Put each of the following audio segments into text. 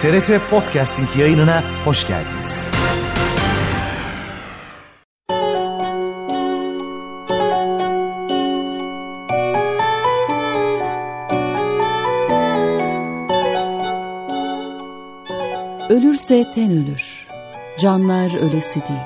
TRT Podcasting yayınına hoş geldiniz. Ölürse ten ölür, canlar ölesi değil.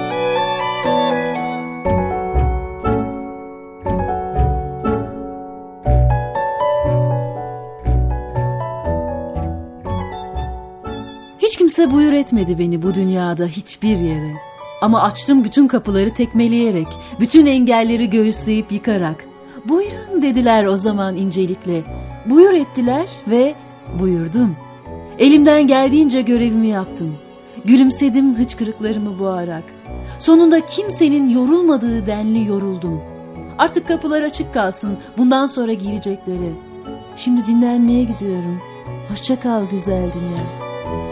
Hiç kimse buyur etmedi beni bu dünyada hiçbir yere. Ama açtım bütün kapıları tekmeleyerek, bütün engelleri göğüsleyip yıkarak. Buyurun dediler o zaman incelikle. Buyur ettiler ve buyurdum. Elimden geldiğince görevimi yaptım. Gülümsedim hıçkırıklarımı boğarak. Sonunda kimsenin yorulmadığı denli yoruldum. Artık kapılar açık kalsın bundan sonra girecekleri. Şimdi dinlenmeye gidiyorum. Hoşça kal güzel dünya.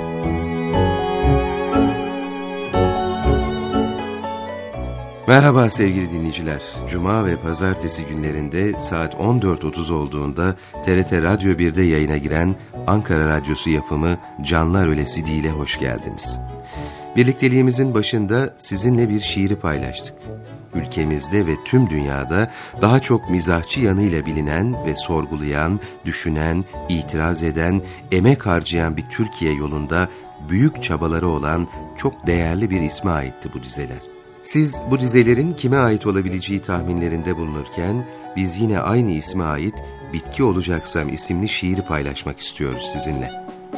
Merhaba sevgili dinleyiciler. Cuma ve pazartesi günlerinde saat 14.30 olduğunda TRT Radyo 1'de yayına giren Ankara Radyosu yapımı Canlar Ölesi Değil'e hoş geldiniz. Birlikteliğimizin başında sizinle bir şiiri paylaştık. Ülkemizde ve tüm dünyada daha çok mizahçı yanıyla bilinen ve sorgulayan, düşünen, itiraz eden, emek harcayan bir Türkiye yolunda büyük çabaları olan çok değerli bir isme aitti bu dizeler. Siz bu dizelerin kime ait olabileceği tahminlerinde bulunurken biz yine aynı isme ait Bitki Olacaksam isimli şiiri paylaşmak istiyoruz sizinle.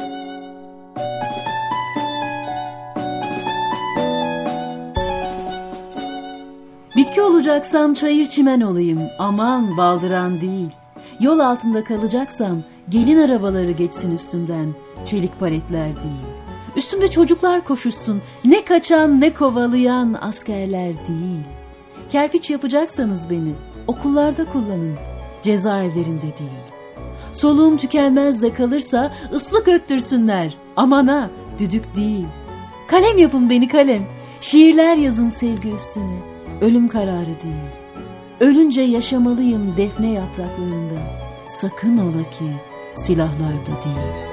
Bitki olacaksam çayır çimen olayım, aman baldıran değil. Yol altında kalacaksam gelin arabaları geçsin üstümden, çelik paletler değil. Üstümde çocuklar koşuşsun, ne kaçan ne kovalayan askerler değil. Kerpiç yapacaksanız beni okullarda kullanın, cezaevlerinde değil. Soluğum tükenmez de kalırsa ıslık öttürsünler, aman ha düdük değil. Kalem yapın beni kalem, şiirler yazın sevgi üstüne, ölüm kararı değil. Ölünce yaşamalıyım defne yapraklarında, sakın ola ki silahlarda değil.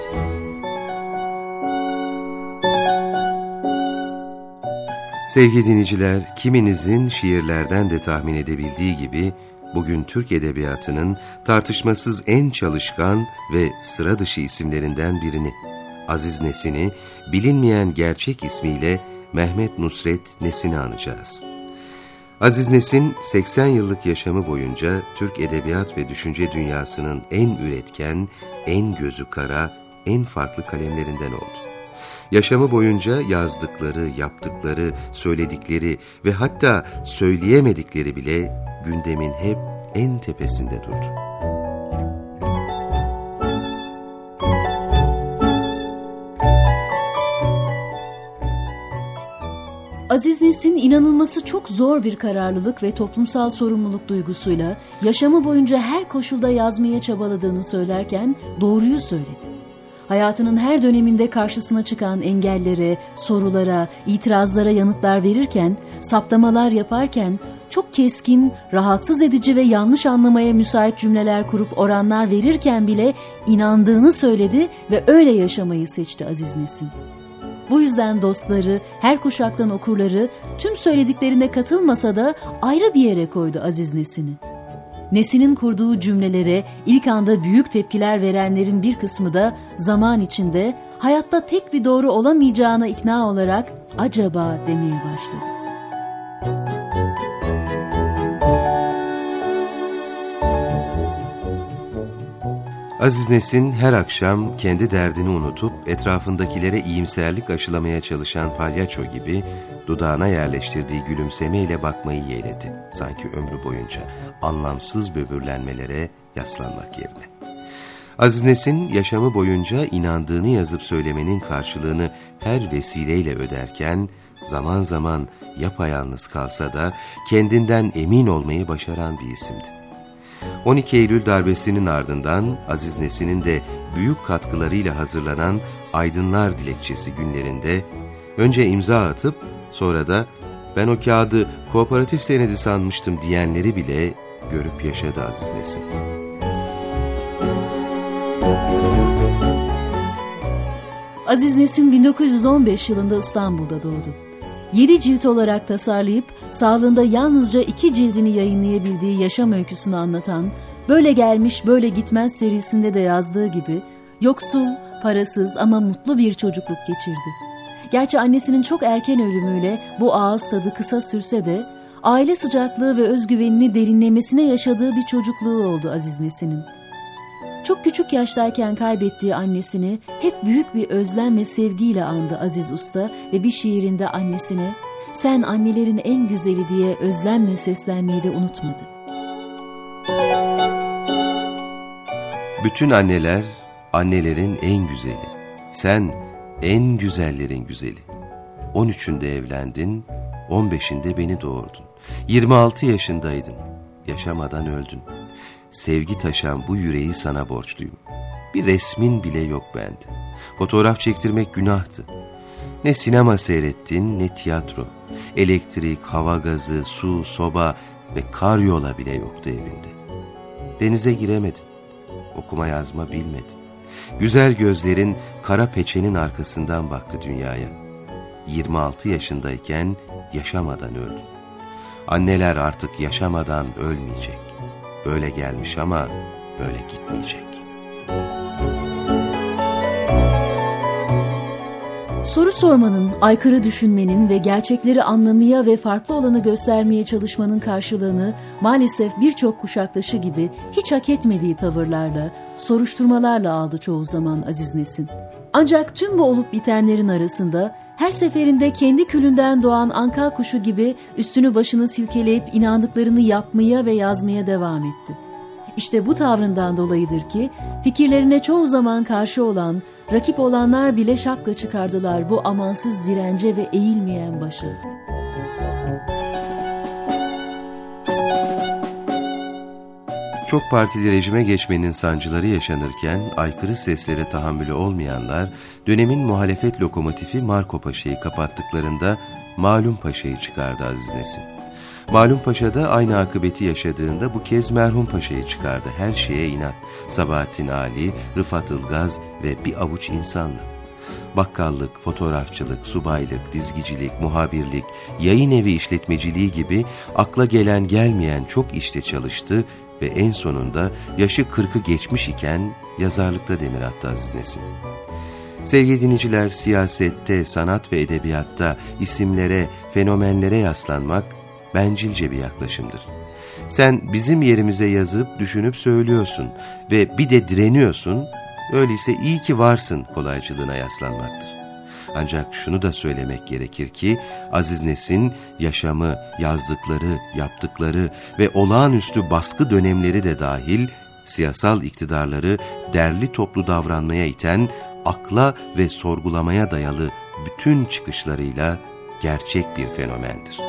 Sevgili dinleyiciler, kiminizin şiirlerden de tahmin edebildiği gibi bugün Türk Edebiyatı'nın tartışmasız en çalışkan ve sıra dışı isimlerinden birini, Aziz Nesin'i bilinmeyen gerçek ismiyle Mehmet Nusret Nesin'i anacağız. Aziz Nesin, 80 yıllık yaşamı boyunca Türk edebiyat ve düşünce dünyasının en üretken, en gözü kara, en farklı kalemlerinden oldu. Yaşamı boyunca yazdıkları, yaptıkları, söyledikleri ve hatta söyleyemedikleri bile gündemin hep en tepesinde durdu. Aziz Nesin inanılması çok zor bir kararlılık ve toplumsal sorumluluk duygusuyla yaşamı boyunca her koşulda yazmaya çabaladığını söylerken doğruyu söyledi. Hayatının her döneminde karşısına çıkan engellere, sorulara, itirazlara yanıtlar verirken, saptamalar yaparken, çok keskin, rahatsız edici ve yanlış anlamaya müsait cümleler kurup oranlar verirken bile inandığını söyledi ve öyle yaşamayı seçti Aziz Nesin. Bu yüzden dostları, her kuşaktan okurları tüm söylediklerine katılmasa da ayrı bir yere koydu Aziz Nesin'i. Nesin'in kurduğu cümlelere ilk anda büyük tepkiler verenlerin bir kısmı da zaman içinde hayatta tek bir doğru olamayacağına ikna olarak acaba demeye başladı. Aziz Nesin her akşam kendi derdini unutup etrafındakilere iyimserlik aşılamaya çalışan palyaço gibi dudağına yerleştirdiği gülümsemeyle bakmayı yeğledi. Sanki ömrü boyunca anlamsız böbürlenmelere yaslanmak yerine. Aziz Nesin yaşamı boyunca inandığını yazıp söylemenin karşılığını her vesileyle öderken zaman zaman yapayalnız kalsa da kendinden emin olmayı başaran bir isimdi. 12 Eylül darbesinin ardından Aziz Nesin'in de büyük katkılarıyla hazırlanan Aydınlar Dilekçesi günlerinde önce imza atıp sonra da ben o kağıdı kooperatif senedi sanmıştım diyenleri bile görüp yaşadı Aziz Nesin. Aziz Nesin 1915 yılında İstanbul'da doğdu. 7 cilt olarak tasarlayıp sağlığında yalnızca 2 cildini yayınlayabildiği yaşam öyküsünü anlatan Böyle Gelmiş Böyle Gitmez serisinde de yazdığı gibi yoksul, parasız ama mutlu bir çocukluk geçirdi. Gerçi annesinin çok erken ölümüyle bu ağız tadı kısa sürse de aile sıcaklığı ve özgüvenini derinlemesine yaşadığı bir çocukluğu oldu Aziz Nesin'in. Çok küçük yaştayken kaybettiği annesini hep büyük bir özlem ve sevgiyle andı Aziz Usta ve bir şiirinde annesine "Sen annelerin en güzeli" diye özlemle seslenmeyi de unutmadı. Bütün anneler, annelerin en güzeli. Sen en güzellerin güzeli. 13'ünde evlendin, 15'inde beni doğurdun. 26 yaşındaydın, yaşamadan öldün. Sevgi taşan bu yüreği sana borçluyum. Bir resmin bile yok bende. Fotoğraf çektirmek günahtı. Ne sinema seyrettin, ne tiyatro. Elektrik, hava gazı, su, soba ve karyola bile yoktu evinde. Denize giremedin. Okuma yazma bilmedin. Güzel gözlerin kara peçenin arkasından baktı dünyaya. 26 yaşındayken yaşamadan öldün. Anneler artık yaşamadan ölmeyecek. Böyle gelmiş ama böyle gitmeyecek. Soru sormanın, aykırı düşünmenin ve gerçekleri anlamaya ve farklı olanı göstermeye çalışmanın karşılığını maalesef birçok kuşaktaşı gibi hiç hak etmediği tavırlarla, soruşturmalarla aldı çoğu zaman Aziz Nesin. Ancak tüm bu olup bitenlerin arasında her seferinde kendi külünden doğan anka kuşu gibi üstünü başını silkeleyip inandıklarını yapmaya ve yazmaya devam etti. İşte bu tavrından dolayıdır ki fikirlerine çoğu zaman karşı olan, rakip olanlar bile şapka çıkardılar bu amansız dirence ve eğilmeyen başa. Çok partili rejime geçmenin sancıları yaşanırken aykırı seslere tahammülü olmayanlar dönemin muhalefet lokomotifi Marco Paşa'yı kapattıklarında Malum Paşa'yı çıkardı Aziz Nesin. Malum Paşa da aynı akıbeti yaşadığında bu kez Merhum Paşa'yı çıkardı. Her şeye inat. Sabahattin Ali, Rıfat Ilgaz ve bir avuç insanla. Bakkallık, fotoğrafçılık, subaylık, dizgicilik, muhabirlik, yayın evi işletmeciliği gibi akla gelen gelmeyen çok işte çalıştı ve en sonunda yaşı 40'ı geçmiş iken yazarlıkta demir attı Aziz Nesin. Sevgili dinleyiciler, siyasette, sanat ve edebiyatta isimlere, fenomenlere yaslanmak bencilce bir yaklaşımdır. Sen bizim yerimize yazıp düşünüp söylüyorsun ve bir de direniyorsun, öyleyse iyi ki varsın kolaycılığına yaslanmaktır. Ancak şunu da söylemek gerekir ki Aziz Nesin yaşamı, yazdıkları, yaptıkları ve olağanüstü baskı dönemleri de dahil siyasal iktidarları derli toplu davranmaya iten, akla ve sorgulamaya dayalı bütün çıkışlarıyla gerçek bir fenomendir.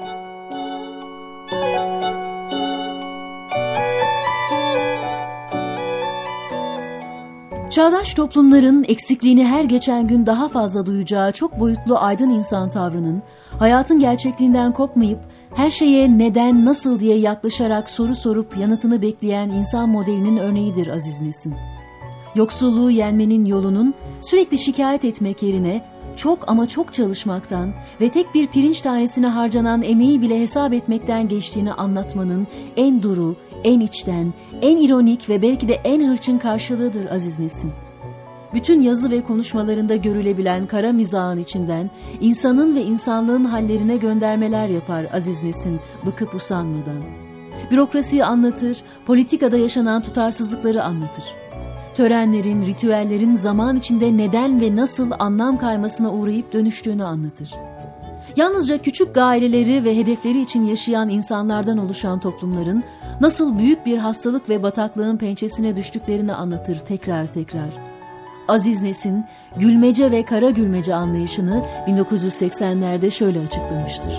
Çağdaş toplumların eksikliğini her geçen gün daha fazla duyacağı çok boyutlu aydın insan tavrının, hayatın gerçekliğinden kopmayıp her şeye neden, nasıl diye yaklaşarak soru sorup yanıtını bekleyen insan modelinin örneğidir Aziz Nesin. Yoksulluğu yenmenin yolunun sürekli şikayet etmek yerine çok ama çok çalışmaktan ve tek bir pirinç tanesine harcanan emeği bile hesap etmekten geçtiğini anlatmanın en duru, en içten, en ironik ve belki de en hırçın karşılığıdır Aziz Nesin. Bütün yazı ve konuşmalarında görülebilen kara mizahın içinden insanın ve insanlığın hallerine göndermeler yapar Aziz Nesin bıkıp usanmadan. Bürokrasiyi anlatır, politikada yaşanan tutarsızlıkları anlatır. Törenlerin, ritüellerin zaman içinde neden ve nasıl anlam kaymasına uğrayıp dönüştüğünü anlatır. Yalnızca küçük gayeleri ve hedefleri için yaşayan insanlardan oluşan toplumların nasıl büyük bir hastalık ve bataklığın pençesine düştüklerini anlatır tekrar tekrar. Aziz Nesin, gülmece ve kara gülmece anlayışını 1980'lerde şöyle açıklamıştır.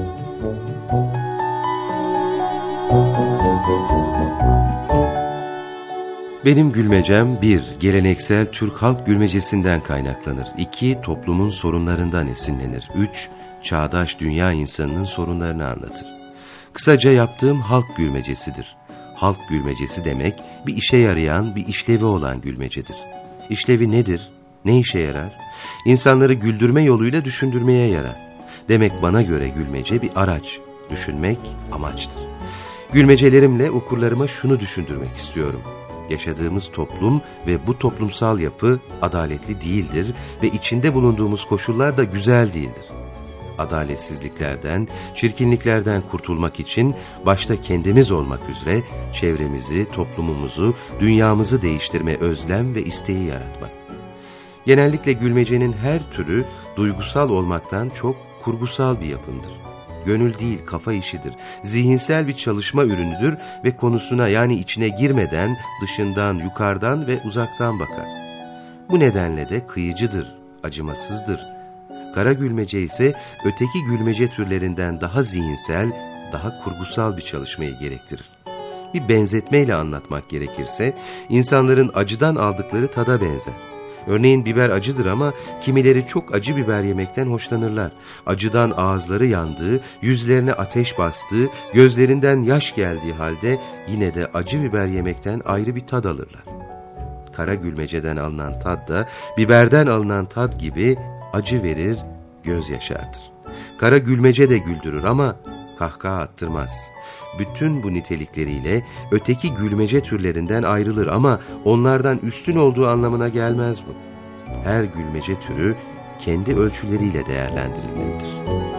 Benim gülmecem 1. Geleneksel Türk halk gülmecesinden kaynaklanır. 2. Toplumun sorunlarından esinlenir. 3. Çağdaş dünya insanının sorunlarını anlatır. Kısaca yaptığım halk gülmecesidir. Halk gülmecesi demek bir işe yarayan, bir işlevi olan gülmecedir. İşlevi nedir? Ne işe yarar? İnsanları güldürme yoluyla düşündürmeye yarar. Demek bana göre gülmece bir araç, düşünmek amaçtır. Gülmecelerimle okurlarıma şunu düşündürmek istiyorum. Yaşadığımız toplum ve bu toplumsal yapı adaletli değildir ve içinde bulunduğumuz koşullar da güzel değildir. Adaletsizliklerden, çirkinliklerden kurtulmak için başta kendimiz olmak üzere çevremizi, toplumumuzu, dünyamızı değiştirme özlem ve isteği yaratmak. Genellikle gülmecenin her türü duygusal olmaktan çok kurgusal bir yapımdır. Gönül değil, kafa işidir. Zihinsel bir çalışma ürünüdür ve konusuna yani içine girmeden, dışından, yukarıdan ve uzaktan bakar. Bu nedenle de kıyıcıdır, acımasızdır. Kara gülmece ise öteki gülmece türlerinden daha zihinsel, daha kurgusal bir çalışmayı gerektirir. Bir benzetmeyle anlatmak gerekirse, insanların acıdan aldıkları tada benzer. Örneğin biber acıdır ama kimileri çok acı biber yemekten hoşlanırlar. Acıdan ağızları yandığı, yüzlerine ateş bastığı, gözlerinden yaş geldiği halde yine de acı biber yemekten ayrı bir tad alırlar. Kara gülmeceden alınan tad da biberden alınan tad gibi acı verir, göz yaşartır. Kara gülmece de güldürür ama kahkaha attırmaz. Bütün bu nitelikleriyle öteki gülmece türlerinden ayrılır ama onlardan üstün olduğu anlamına gelmez bu. Her gülmece türü kendi ölçüleriyle değerlendirilmelidir.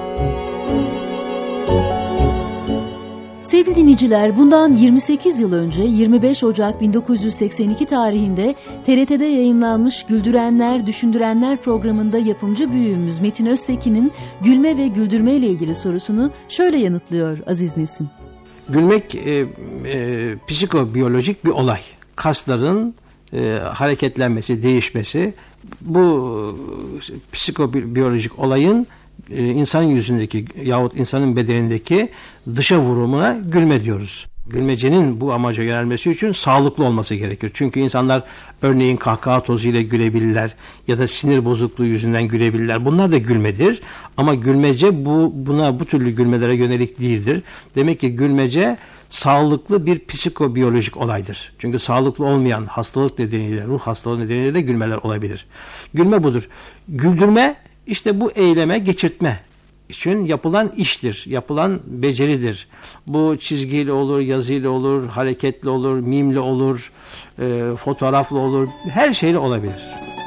Sevgili dinleyiciler, bundan 28 yıl önce 25 Ocak 1982 tarihinde TRT'de yayınlanmış Güldürenler, Düşündürenler programında yapımcı büyüğümüz Metin Öztekin'in gülme ve güldürme ile ilgili sorusunu şöyle yanıtlıyor Aziz Nesin. Gülmek psikobiyolojik bir olay. Kasların hareketlenmesi, değişmesi, bu psikobiyolojik olayın insanın yüzündeki yahut insanın bedenindeki dışa vurumuna gülme diyoruz. Gülmecenin bu amaca yönelmesi için sağlıklı olması gerekir. Çünkü insanlar örneğin kahkaha tozuyla gülebilirler ya da sinir bozukluğu yüzünden gülebilirler. Bunlar da gülmedir. Ama gülmece bu türlü gülmelere yönelik değildir. Demek ki gülmece sağlıklı bir psikobiyolojik olaydır. Çünkü sağlıklı olmayan hastalık nedeniyle, ruh hastalığı nedeniyle de gülmeler olabilir. Gülme budur. Güldürme işte bu eyleme geçirtme için yapılan iştir, yapılan beceridir. Bu çizgiyle olur, yazıyla olur, hareketli olur, mimle olur, fotoğrafla olur, her şeyle olabilir.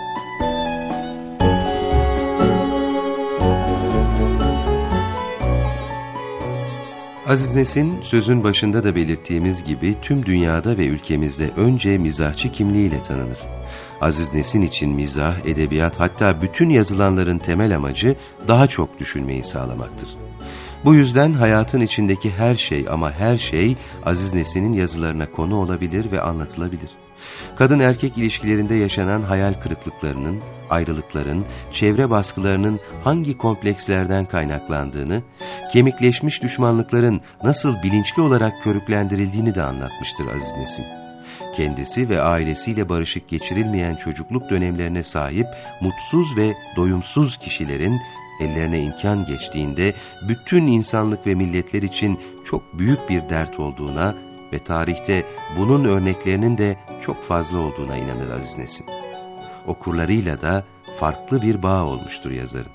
Aziz Nesin, sözün başında da belirttiğimiz gibi tüm dünyada ve ülkemizde önce mizahçı kimliğiyle tanınır. Aziz Nesin için mizah, edebiyat hatta bütün yazılanların temel amacı daha çok düşünmeyi sağlamaktır. Bu yüzden hayatın içindeki her şey ama her şey Aziz Nesin'in yazılarına konu olabilir ve anlatılabilir. Kadın erkek ilişkilerinde yaşanan hayal kırıklıklarının, ayrılıkların, çevre baskılarının hangi komplekslerden kaynaklandığını, kemikleşmiş düşmanlıkların nasıl bilinçli olarak körüklendirildiğini de anlatmıştır Aziz Nesin. Kendisi ve ailesiyle barışık geçirilmeyen çocukluk dönemlerine sahip mutsuz ve doyumsuz kişilerin ellerine imkan geçtiğinde bütün insanlık ve milletler için çok büyük bir dert olduğuna ve tarihte bunun örneklerinin de çok fazla olduğuna inanır Aziz Nesin. Okurlarıyla da farklı bir bağ olmuştur yazarın.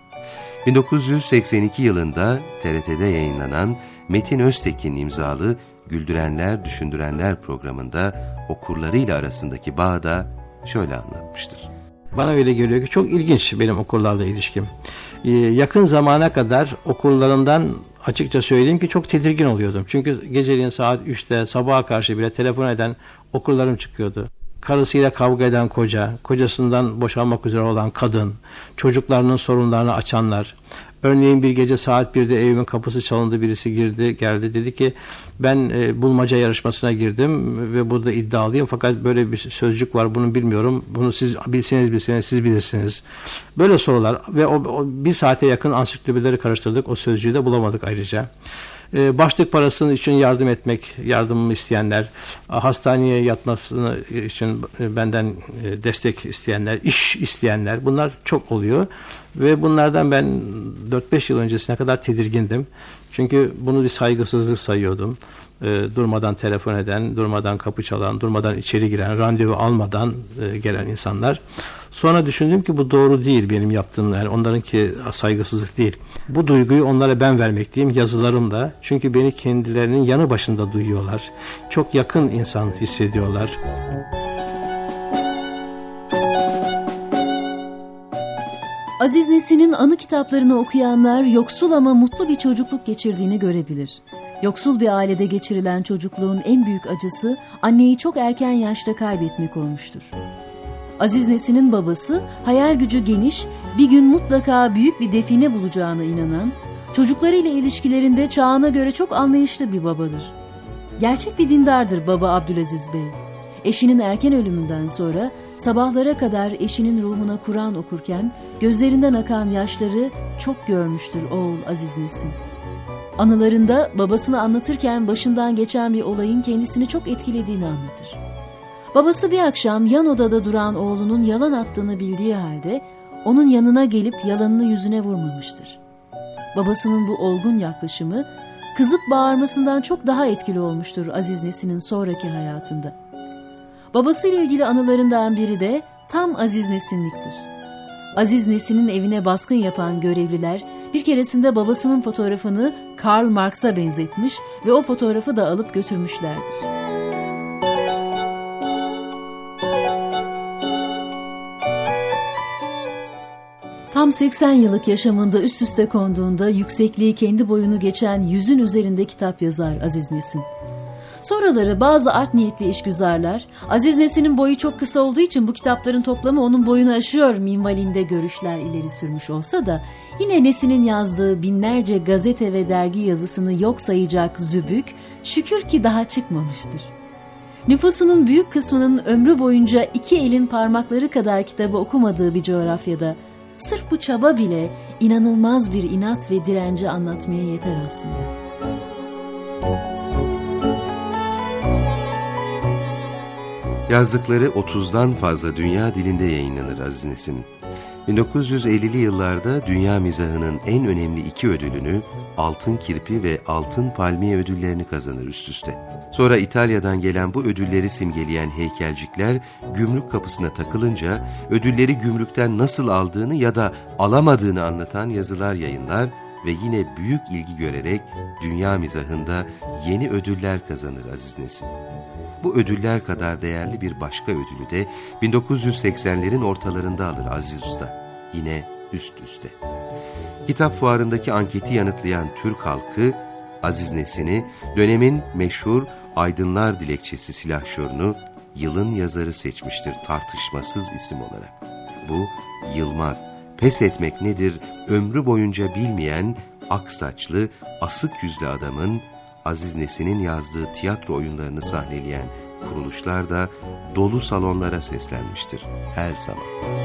1982 yılında TRT'de yayınlanan Metin Öztekin imzalı Güldürenler, Düşündürenler programında okurlarıyla arasındaki bağı da şöyle anlatmıştır. Bana öyle geliyor ki çok ilginç benim okurlarla ilişkim. Yakın zamana kadar okurlarımdan açıkça söyleyeyim ki çok tedirgin oluyordum. Çünkü geceliğin saat 3'te sabaha karşı bile telefon eden okurlarım çıkıyordu. Karısıyla kavga eden koca, kocasından boşanmak üzere olan kadın, çocuklarının sorunlarını açanlar. Örneğin bir gece saat 1'de evimin kapısı çalındı, birisi geldi dedi ki ben bulmaca yarışmasına girdim ve burada iddialıyım fakat böyle bir sözcük var bunu bilmiyorum, bunu siz bilseniz siz bilirsiniz. Böyle sorular ve o bir saate yakın ansiklopedileri karıştırdık, o sözcüğü de bulamadık ayrıca. Başlık parasının için yardımımı isteyenler, hastaneye yatmasını için benden destek isteyenler, iş isteyenler bunlar çok oluyor. Ve bunlardan ben 4-5 yıl öncesine kadar tedirgindim. Çünkü bunu bir saygısızlık sayıyordum. Durmadan telefon eden, durmadan kapı çalan, durmadan içeri giren, randevu almadan gelen insanlar. Sonra düşündüm ki bu doğru değil benim yaptığım, yani onlarınki saygısızlık değil. Bu duyguyu onlara ben vermekteyim yazılarımda. Çünkü beni kendilerinin yanı başında duyuyorlar. Çok yakın insan hissediyorlar. Aziz Nesin'in anı kitaplarını okuyanlar yoksul ama mutlu bir çocukluk geçirdiğini görebilir. Yoksul bir ailede geçirilen çocukluğun en büyük acısı anneyi çok erken yaşta kaybetmek olmuştur. Aziz Nesin'in babası hayal gücü geniş, bir gün mutlaka büyük bir define bulacağına inanan, çocuklarıyla ilişkilerinde çağına göre çok anlayışlı bir babadır. Gerçek bir dindardır baba Abdülaziz Bey. Eşinin erken ölümünden sonra sabahlara kadar eşinin ruhuna Kur'an okurken gözlerinden akan yaşları çok görmüştür oğul Aziz Nesin. Anılarında babasını anlatırken başından geçen bir olayın kendisini çok etkilediğini anlatır. Babası bir akşam yan odada duran oğlunun yalan attığını bildiği halde onun yanına gelip yalanını yüzüne vurmamıştır. Babasının bu olgun yaklaşımı kızıp bağırmasından çok daha etkili olmuştur Aziz Nesin'in sonraki hayatında. Babasıyla ilgili anılarından biri de tam Aziz Nesin'liktir. Aziz Nesin'in evine baskın yapan görevliler bir keresinde babasının fotoğrafını Karl Marx'a benzetmiş ve o fotoğrafı da alıp götürmüşlerdir. Tam 80 yıllık yaşamında üst üste konduğunda yüksekliği kendi boyunu geçen 100'ün üzerinde kitap yazar Aziz Nesin. Sonraları bazı art niyetli işgüzarlar, Aziz Nesin'in boyu çok kısa olduğu için bu kitapların toplamı onun boyunu aşıyor minvalinde görüşler ileri sürmüş olsa da, yine Nesin'in yazdığı binlerce gazete ve dergi yazısını yok sayacak zübük, şükür ki daha çıkmamıştır. Nüfusunun büyük kısmının ömrü boyunca 2 elin parmakları kadar kitabı okumadığı bir coğrafyada, sırf bu çaba bile inanılmaz bir inat ve direnci anlatmaya yeter aslında. Yazdıkları 30'dan fazla dünya dilinde yayınlanır Aziz Nesin. 1950'li yıllarda dünya mizahının en önemli 2 ödülünü, Altın Kirpi ve Altın Palmiye ödüllerini kazanır üst üste. Sonra İtalya'dan gelen bu ödülleri simgeleyen heykelcikler gümrük kapısına takılınca ödülleri gümrükten nasıl aldığını ya da alamadığını anlatan yazılar yayınlar ve yine büyük ilgi görerek dünya mizahında yeni ödüller kazanır Aziz Nesin. Bu ödüller kadar değerli bir başka ödülü de 1980'lerin ortalarında alır Aziz Usta. Yine üst üste. Kitap fuarındaki anketi yanıtlayan Türk halkı, Aziz Nesin'i dönemin meşhur Aydınlar Dilekçesi silahşörünü, yılın yazarı seçmiştir tartışmasız isim olarak. Bu, yılmak, pes etmek nedir ömrü boyunca bilmeyen, ak saçlı, asık yüzlü adamın, Aziz Nesin'in yazdığı tiyatro oyunlarını sahneleyen kuruluşlar da dolu salonlara seslenmiştir her zaman.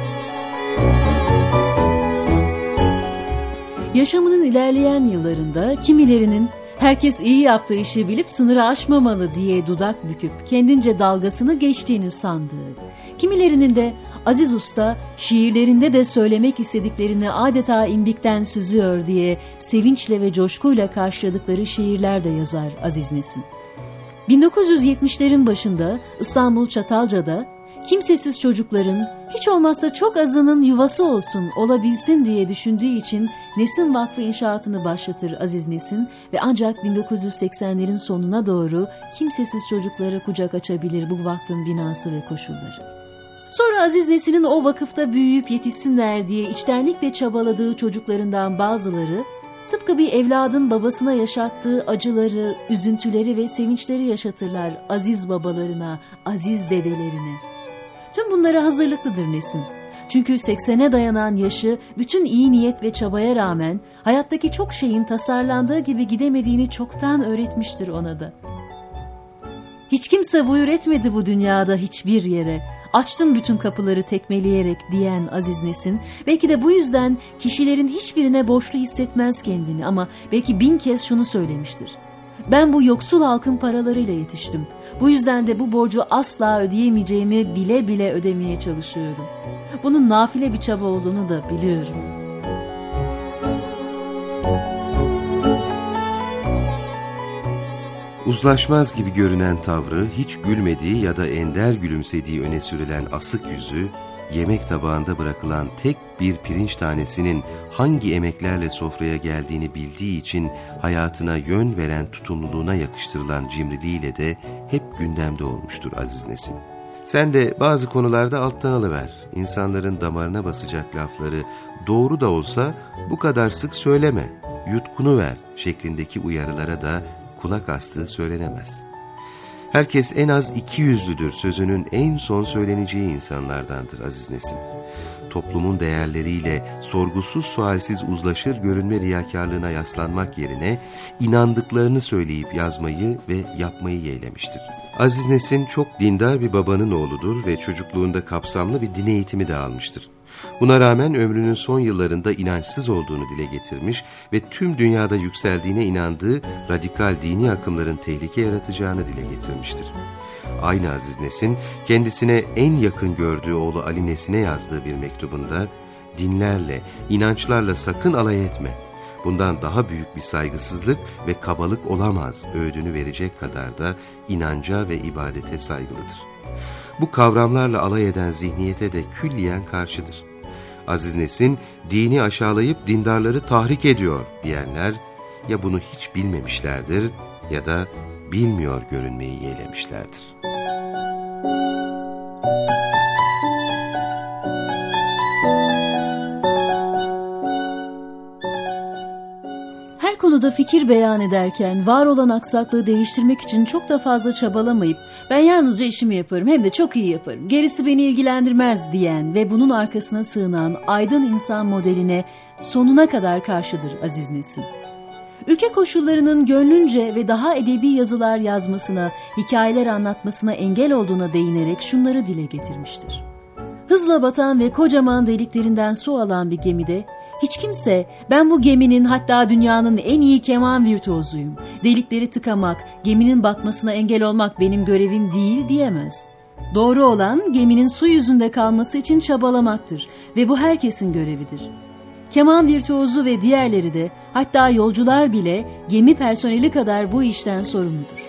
Yaşamının ilerleyen yıllarında kimilerinin herkes iyi yaptığı işi bilip sınırı aşmamalı diye dudak büküp kendince dalgasını geçtiğini sandığı, kimilerinin de Aziz Usta şiirlerinde de söylemek istediklerini adeta imbikten süzüyor diye sevinçle ve coşkuyla karşıladıkları şiirler de yazar Aziz Nesin. 1970'lerin başında İstanbul Çatalca'da kimsesiz çocukların hiç olmazsa çok azının yuvası olsun, olabilsin diye düşündüğü için Nesin Vakfı inşaatını başlatır Aziz Nesin ve ancak 1980'lerin sonuna doğru kimsesiz çocuklara kucak açabilir bu vakfın binası ve koşulları. Sonra Aziz Nesin'in o vakıfta büyüyüp yetişsinler diye içtenlikle çabaladığı çocuklarından bazıları, tıpkı bir evladın babasına yaşattığı acıları, üzüntüleri ve sevinçleri yaşatırlar aziz babalarına, aziz dedelerine. Tüm bunlara hazırlıklıdır Nesin. Çünkü 80'e dayanan yaşı bütün iyi niyet ve çabaya rağmen hayattaki çok şeyin tasarlandığı gibi gidemediğini çoktan öğretmiştir ona da. Hiç kimse buyur etmedi bu dünyada hiçbir yere. Açtım bütün kapıları tekmeleyerek diyen Aziz Nesin, belki de bu yüzden kişilerin hiçbirine borçlu hissetmez kendini ama belki 1000 kez şunu söylemiştir. Ben bu yoksul halkın paralarıyla yetiştim. Bu yüzden de bu borcu asla ödeyemeyeceğimi bile bile ödemeye çalışıyorum. Bunun nafile bir çaba olduğunu da biliyorum. Uzlaşmaz gibi görünen tavrı, hiç gülmediği ya da ender gülümsediği öne sürülen asık yüzü, yemek tabağında bırakılan tek bir pirinç tanesinin hangi emeklerle sofraya geldiğini bildiği için hayatına yön veren tutumluluğuna yakıştırılan cimriliğiyle de hep gündemde olmuştur Aziz Nesin. Sen de bazı konularda alttan alıver. İnsanların damarına basacak lafları doğru da olsa bu kadar sık söyleme, yutkunuver şeklindeki uyarılara da kulak astığı söylenemez. Herkes en az 200'lüdür sözünün en son söyleneceği insanlardandır Aziz Nesin. Toplumun değerleriyle sorgusuz sualsiz uzlaşır görünme riyakarlığına yaslanmak yerine inandıklarını söyleyip yazmayı ve yapmayı yeğlemiştir. Aziz Nesin çok dindar bir babanın oğludur ve çocukluğunda kapsamlı bir din eğitimi de almıştır. Buna rağmen ömrünün son yıllarında inançsız olduğunu dile getirmiş ve tüm dünyada yükseldiğine inandığı radikal dini akımların tehlike yaratacağını dile getirmiştir. Aynı Aziz Nesin, kendisine en yakın gördüğü oğlu Ali Nesin'e yazdığı bir mektubunda, dinlerle, inançlarla sakın alay etme, bundan daha büyük bir saygısızlık ve kabalık olamaz öğüdünü verecek kadar da inanca ve ibadete saygılıdır. Bu kavramlarla alay eden zihniyete de külliyen karşıdır. Aziz Nesin, dini aşağılayıp dindarları tahrik ediyor diyenler, ya bunu hiç bilmemişlerdir ya da bilmiyor görünmeyi yeğlemişlerdir. Her konuda fikir beyan ederken var olan aksaklığı değiştirmek için çok da fazla çabalamayıp ben yalnızca işimi yaparım hem de çok iyi yaparım, gerisi beni ilgilendirmez diyen ve bunun arkasına sığınan aydın insan modeline sonuna kadar karşıdır Aziz Nesin. Ülke koşullarının gönlünce ve daha edebi yazılar yazmasına, hikayeler anlatmasına engel olduğuna değinerek şunları dile getirmiştir. Hızla batan ve kocaman deliklerinden su alan bir gemide hiç kimse ben bu geminin hatta dünyanın en iyi keman virtüozuyum, delikleri tıkamak, geminin batmasına engel olmak benim görevim değil diyemez. Doğru olan geminin su yüzünde kalması için çabalamaktır ve bu herkesin görevidir. Keman virtüozu ve diğerleri de hatta yolcular bile gemi personeli kadar bu işten sorumludur.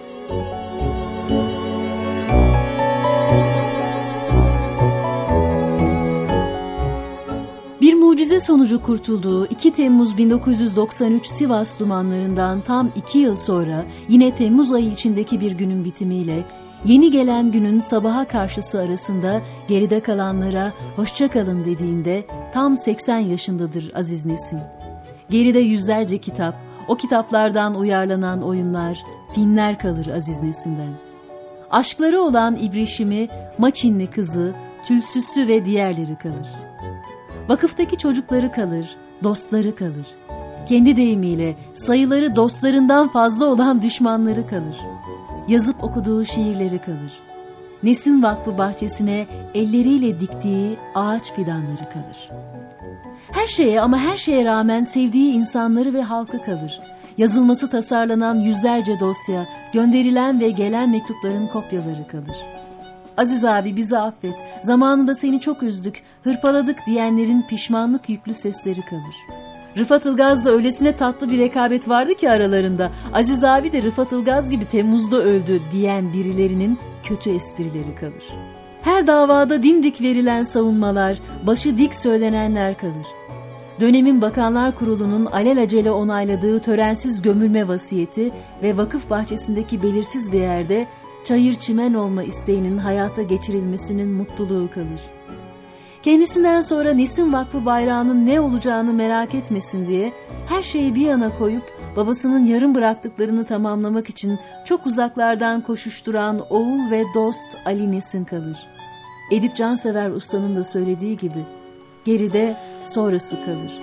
Bir mucize sonucu kurtulduğu 2 Temmuz 1993 Sivas dumanlarından tam 2 yıl sonra yine Temmuz ayı içindeki bir günün bitimiyle yeni gelen günün sabaha karşısı arasında geride kalanlara hoşça kalın dediğinde tam 80 yaşındadır Aziz Nesin. Geride yüzlerce kitap, o kitaplardan uyarlanan oyunlar, filmler kalır Aziz Nesin'den. Aşkları olan İbrişim'i, Maçinli kızı, Tülsüsü ve diğerleri kalır. Vakıftaki çocukları kalır, dostları kalır. Kendi deyimiyle sayıları dostlarından fazla olan düşmanları kalır. Yazıp okuduğu şiirleri kalır. Nesin Vakfı bahçesine elleriyle diktiği ağaç fidanları kalır. Her şeye ama her şeye rağmen sevdiği insanları ve halkı kalır. Yazılması tasarlanan yüzlerce dosya, gönderilen ve gelen mektupların kopyaları kalır. Aziz abi bizi affet, zamanında seni çok üzdük, hırpaladık diyenlerin pişmanlık yüklü sesleri kalır. Rıfat Ilgaz'la öylesine tatlı bir rekabet vardı ki aralarında, Aziz abi de Rıfat Ilgaz gibi Temmuz'da öldü diyen birilerinin kötü esprileri kalır. Her davada dimdik verilen savunmalar, başı dik söylenenler kalır. Dönemin Bakanlar Kurulu'nun alelacele onayladığı törensiz gömülme vasiyeti ve vakıf bahçesindeki belirsiz bir yerde çayır çimen olma isteğinin hayata geçirilmesinin mutluluğu kalır. Kendisinden sonra Nesin Vakfı bayrağının ne olacağını merak etmesin diye her şeyi bir yana koyup babasının yarım bıraktıklarını tamamlamak için çok uzaklardan koşuşturan oğul ve dost Ali Nesin kalır. Edip Cansever Usta'nın da söylediği gibi geride sonrası kalır.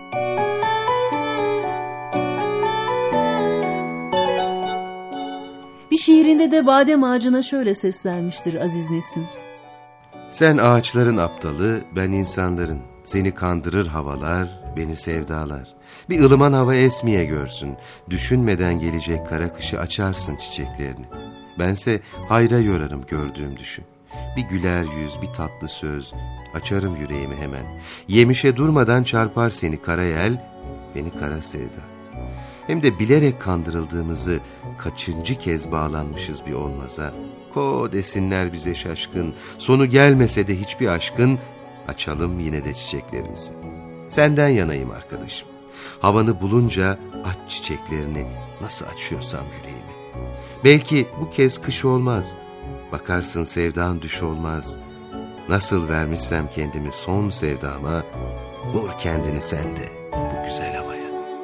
Bir şiirinde de badem ağacına şöyle seslenmiştir Aziz Nesin. Sen ağaçların aptalı, ben insanların. Seni kandırır havalar, beni sevdalar. Bir ılıman hava esmeye görsün. Düşünmeden gelecek kara kışı açarsın çiçeklerini. Bense hayra yorarım gördüğüm düşü. Bir güler yüz, bir tatlı söz, açarım yüreğimi hemen. Yemişe durmadan çarpar seni kara yel, beni kara sevda. Hem de bilerek kandırıldığımızı kaçıncı kez bağlanmışız bir olmaza. Ko desinler bize şaşkın, sonu gelmese de hiçbir aşkın, açalım yine de çiçeklerimizi. Senden yanayım arkadaşım. Havanı bulunca aç çiçeklerini, nasıl açıyorsam yüreğimi. Belki bu kez kış olmaz, bakarsın sevdan düş olmaz. Nasıl vermişsem kendimi son sevdama, vur kendini sen de bu güzel havaya.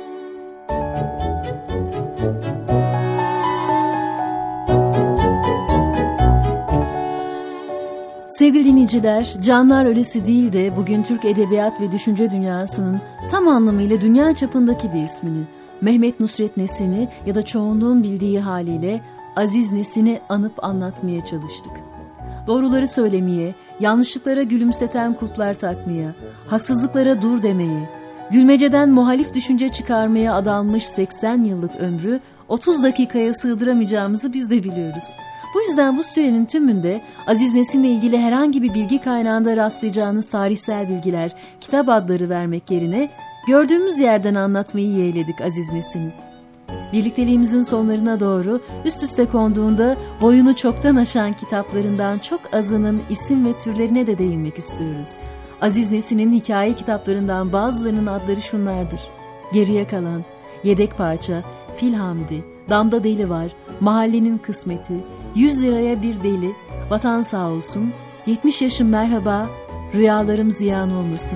Sevgili dinleyiciler, Canlar Ölesi değil de bugün Türk edebiyat ve düşünce dünyasının tam anlamıyla dünya çapındaki bir ismini, Mehmet Nusret Nesin'i ya da çoğunluğun bildiği haliyle Aziz Nesin'i anıp anlatmaya çalıştık. Doğruları söylemeye, yanlışlıklara gülümseten kulplar takmaya, haksızlıklara dur demeye, gülmeceden muhalif düşünce çıkarmaya adanmış 80 yıllık ömrü 30 dakikaya sığdıramayacağımızı biz de biliyoruz. Bu yüzden bu sürenin tümünde Aziz Nesin'le ilgili herhangi bir bilgi kaynağında rastlayacağınız tarihsel bilgiler, kitap adları vermek yerine gördüğümüz yerden anlatmayı yeğledik Aziz Nesin'i. Birlikteliğimizin sonlarına doğru üst üste konduğunda boyunu çoktan aşan kitaplarından çok azının isim ve türlerine de değinmek istiyoruz. Aziz Nesin'in hikaye kitaplarından bazılarının adları şunlardır: Geriye Kalan, Yedek Parça, Fil Hamdi, Damda Deli Var, Mahallenin Kısmeti, 100 liraya bir deli, Vatan Sağ Olsun, 70 yaşım merhaba, Rüyalarım Ziyan Olmasın.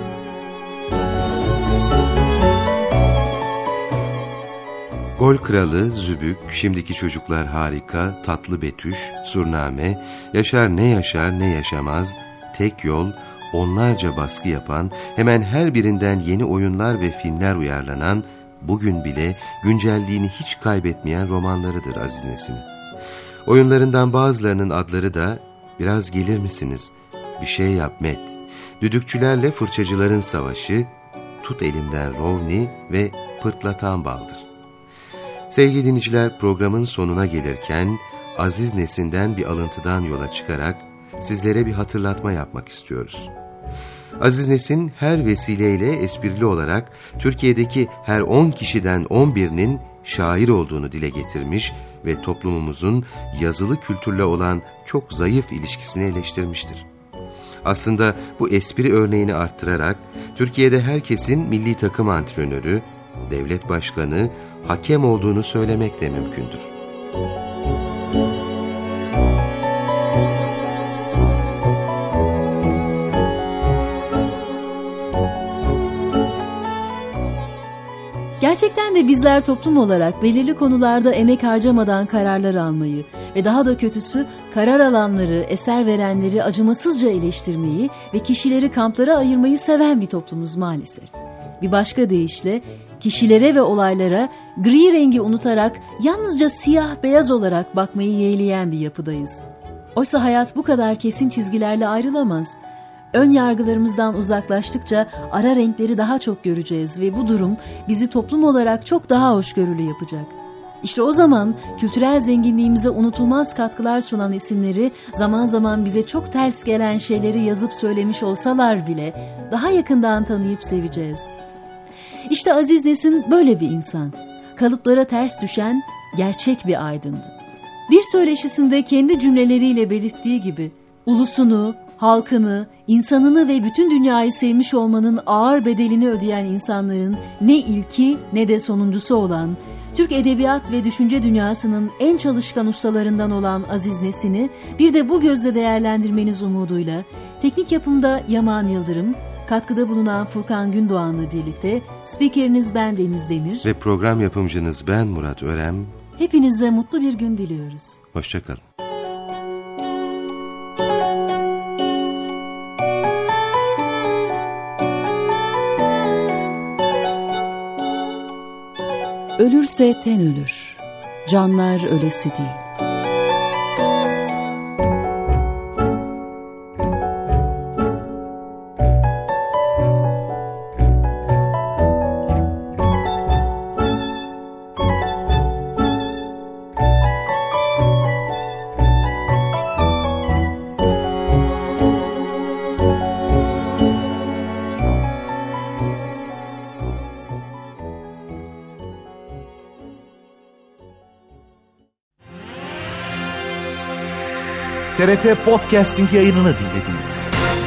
Gol Kralı, Zübük, Şimdiki Çocuklar Harika, Tatlı Betüş, Surname, Yaşar ne yaşar ne yaşamaz, Tek Yol, onlarca baskı yapan, hemen her birinden yeni oyunlar ve filmler uyarlanan, bugün bile güncelliğini hiç kaybetmeyen romanlarıdır Aziz Nesin'in. Oyunlarından bazılarının adları da Biraz Gelir Misiniz, Bir Şey Yap Met, Düdükçülerle Fırçacıların Savaşı, Tut Elimden Rovni ve Pırtlatan Baldır. Sevgili dinleyiciler, programın sonuna gelirken Aziz Nesin'den bir alıntıdan yola çıkarak sizlere bir hatırlatma yapmak istiyoruz. Aziz Nesin her vesileyle esprili olarak Türkiye'deki her 10 kişiden 11'inin şair olduğunu dile getirmiş ve toplumumuzun yazılı kültürle olan çok zayıf ilişkisini eleştirmiştir. Aslında bu espri örneğini arttırarak Türkiye'de herkesin milli takım antrenörü, devlet başkanı, hakem olduğunu söylemek de mümkündür. Gerçekten de bizler toplum olarak belirli konularda emek harcamadan kararlar almayı ve daha da kötüsü karar alanları, eser verenleri acımasızca eleştirmeyi ve kişileri kamplara ayırmayı seven bir toplumuz maalesef. Bir başka deyişle kişilere ve olaylara gri rengi unutarak yalnızca siyah beyaz olarak bakmayı yeğleyen bir yapıdayız. Oysa hayat bu kadar kesin çizgilerle ayrılamaz. Ön yargılarımızdan uzaklaştıkça ara renkleri daha çok göreceğiz ve bu durum bizi toplum olarak çok daha hoşgörülü yapacak. İşte o zaman kültürel zenginliğimize unutulmaz katkılar sunan isimleri, zaman zaman bize çok ters gelen şeyleri yazıp söylemiş olsalar bile daha yakından tanıyıp seveceğiz. İşte Aziz Nesin böyle bir insan. Kalıplara ters düşen gerçek bir aydındı. Bir söyleşisinde kendi cümleleriyle belirttiği gibi, ulusunu, halkını, insanını ve bütün dünyayı sevmiş olmanın ağır bedelini ödeyen insanların ne ilki ne de sonuncusu olan, Türk edebiyat ve düşünce dünyasının en çalışkan ustalarından olan Aziz Nesin'i bir de bu gözle değerlendirmeniz umuduyla teknik yapımda Yaman Yıldırım, katkıda bulunan Furkan Gündoğan'la birlikte spikeriniz ben Deniz Demir ve program yapımcınız ben Murat Örem. Hepinize mutlu bir gün diliyoruz. Hoşça kalın. Ölürse ten ölür, canlar ölesi değil. TRT Podcasting yayınını dinlediniz.